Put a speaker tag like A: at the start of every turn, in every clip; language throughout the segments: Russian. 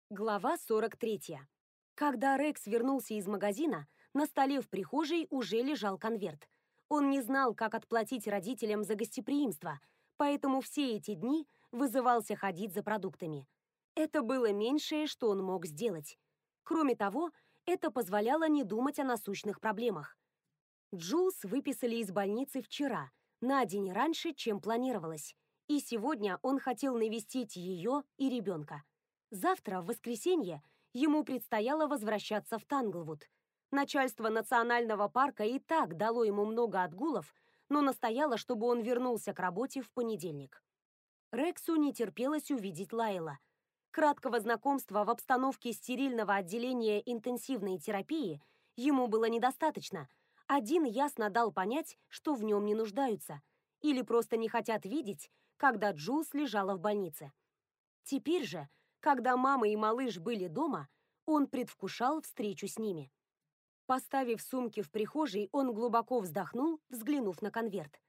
A: Глава 43. Когда Рекс вернулся из магазина, на столе в прихожей уже лежал конверт. Он не знал, как отплатить родителям за гостеприимство, поэтому все эти дни вызывался ходить за продуктами. Это было меньшее, что он мог сделать. Кроме того, это позволяло не думать о насущных проблемах. Джулс выписали из больницы вчера, на день раньше, чем планировалось, и сегодня он хотел навестить ее и ребенка. Завтра, в воскресенье, ему предстояло возвращаться в Танглвуд. Начальство национального парка и так дало ему много отгулов, но настояло, чтобы он вернулся к работе в понедельник. Рексу не терпелось увидеть Лайла. Краткого знакомства в обстановке стерильного отделения интенсивной терапии ему было недостаточно. Один ясно дал понять, что в нем не нуждаются, или просто не хотят видеть, когда Джулс лежала в больнице. Теперь же, когда мама и малыш были дома, он предвкушал встречу с ними. Поставив сумки в прихожей, он глубоко вздохнул, взглянув на конверт.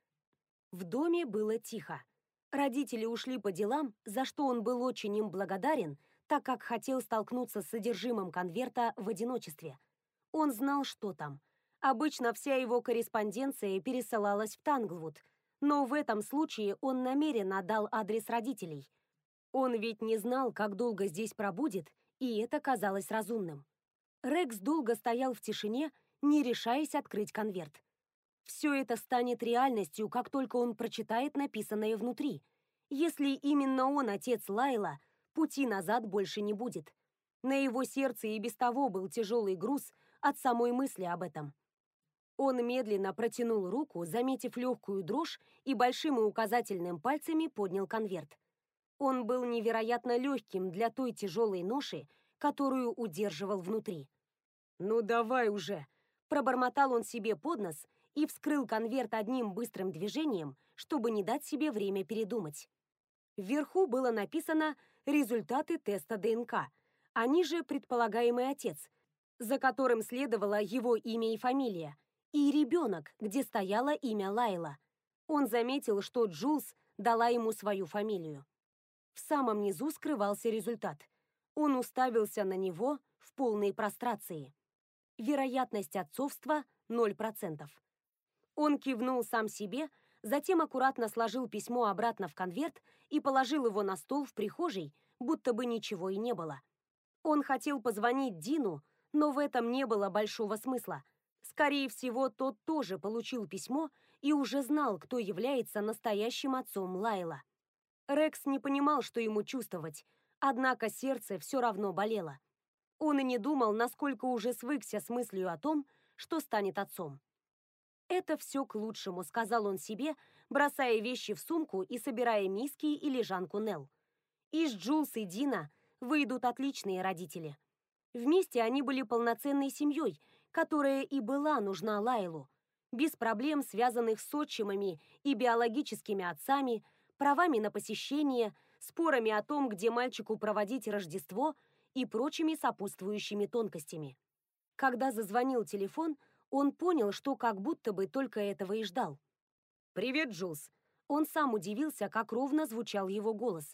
A: В доме было тихо. Родители ушли по делам, за что он был очень им благодарен, так как хотел столкнуться с содержимым конверта в одиночестве. Он знал, что там. Обычно вся его корреспонденция пересылалась в Танглвуд, но в этом случае он намеренно дал адрес родителей. Он ведь не знал, как долго здесь пробудет, и это казалось разумным. Рекс долго стоял в тишине, не решаясь открыть конверт. Все это станет реальностью, как только он прочитает написанное внутри. Если именно он отец Лайла, пути назад больше не будет. На его сердце и без того был тяжелый груз от самой мысли об этом. Он медленно протянул руку, заметив легкую дрожь, и большим и указательным пальцами поднял конверт. Он был невероятно легким для той тяжелой ноши, которую удерживал внутри. «Ну давай уже!» – пробормотал он себе под нос и вскрыл конверт одним быстрым движением, чтобы не дать себе время передумать. Вверху было написано «Результаты теста ДНК», а ниже «Предполагаемый отец», за которым следовало его имя и фамилия, и «Ребенок», где стояло имя Лайла. Он заметил, что Джулс дала ему свою фамилию. В самом низу скрывался результат. Он уставился на него в полной прострации. Вероятность отцовства 0%. Он кивнул сам себе, затем аккуратно сложил письмо обратно в конверт и положил его на стол в прихожей, будто бы ничего и не было. Он хотел позвонить Дину, но в этом не было большого смысла. Скорее всего, тот тоже получил письмо и уже знал, кто является настоящим отцом Лайла. Рекс не понимал, что ему чувствовать, однако сердце все равно болело. Он и не думал, насколько уже свыкся с мыслью о том, что станет отцом. «Это все к лучшему», — сказал он себе, бросая вещи в сумку и собирая миски и лежанку Нелл. Из Джулс и Дина выйдут отличные родители. Вместе они были полноценной семьей, которая и была нужна Лайлу, без проблем, связанных с отчимами и биологическими отцами, правами на посещение, спорами о том, где мальчику проводить Рождество и прочими сопутствующими тонкостями. Когда зазвонил телефон, он понял, что как будто бы только этого и ждал. «Привет, Джулс!» Он сам удивился, как ровно звучал его голос.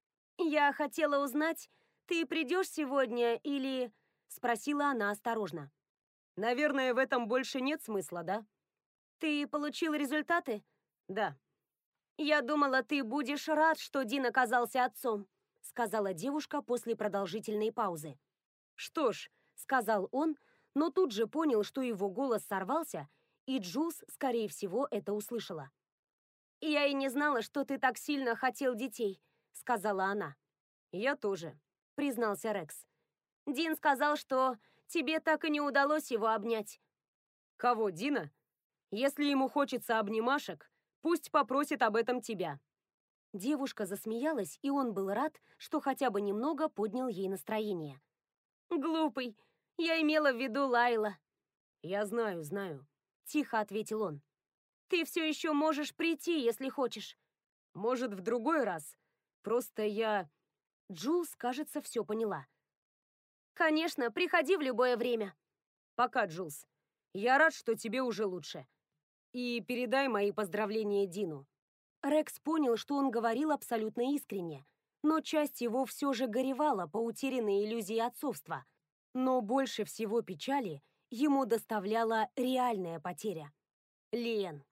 A: «Я хотела узнать, ты придешь сегодня или...» — спросила она осторожно. «Наверное, в этом больше нет смысла, да?» «Ты получил результаты?» «Да». «Я думала, ты будешь рад, что Дин оказался отцом», — сказала девушка после продолжительной паузы. «Что ж», — сказал он, но тут же понял, что его голос сорвался, и Джулс, скорее всего, это услышала. «Я и не знала, что ты так сильно хотел детей», — сказала она. «Я тоже», — признался Рекс. «Дин сказал, что тебе так и не удалось его обнять». «Кого, Дина? Если ему хочется обнимашек, пусть попросит об этом тебя». Девушка засмеялась, и он был рад, что хотя бы немного поднял ей настроение. «Глупый, я имела в виду Лайла». «Я знаю, знаю», — тихо ответил он. «Ты все еще можешь прийти, если хочешь». «Может, в другой раз. Просто я...» Джулс, кажется, все поняла. «Конечно, приходи в любое время». «Пока, Джулс. Я рад, что тебе уже лучше. И передай мои поздравления Дину». Рекс понял, что он говорил абсолютно искренне. но часть его все же горевала по утерянной иллюзии отцовства. Но больше всего печали ему доставляла реальная потеря — Лиэн.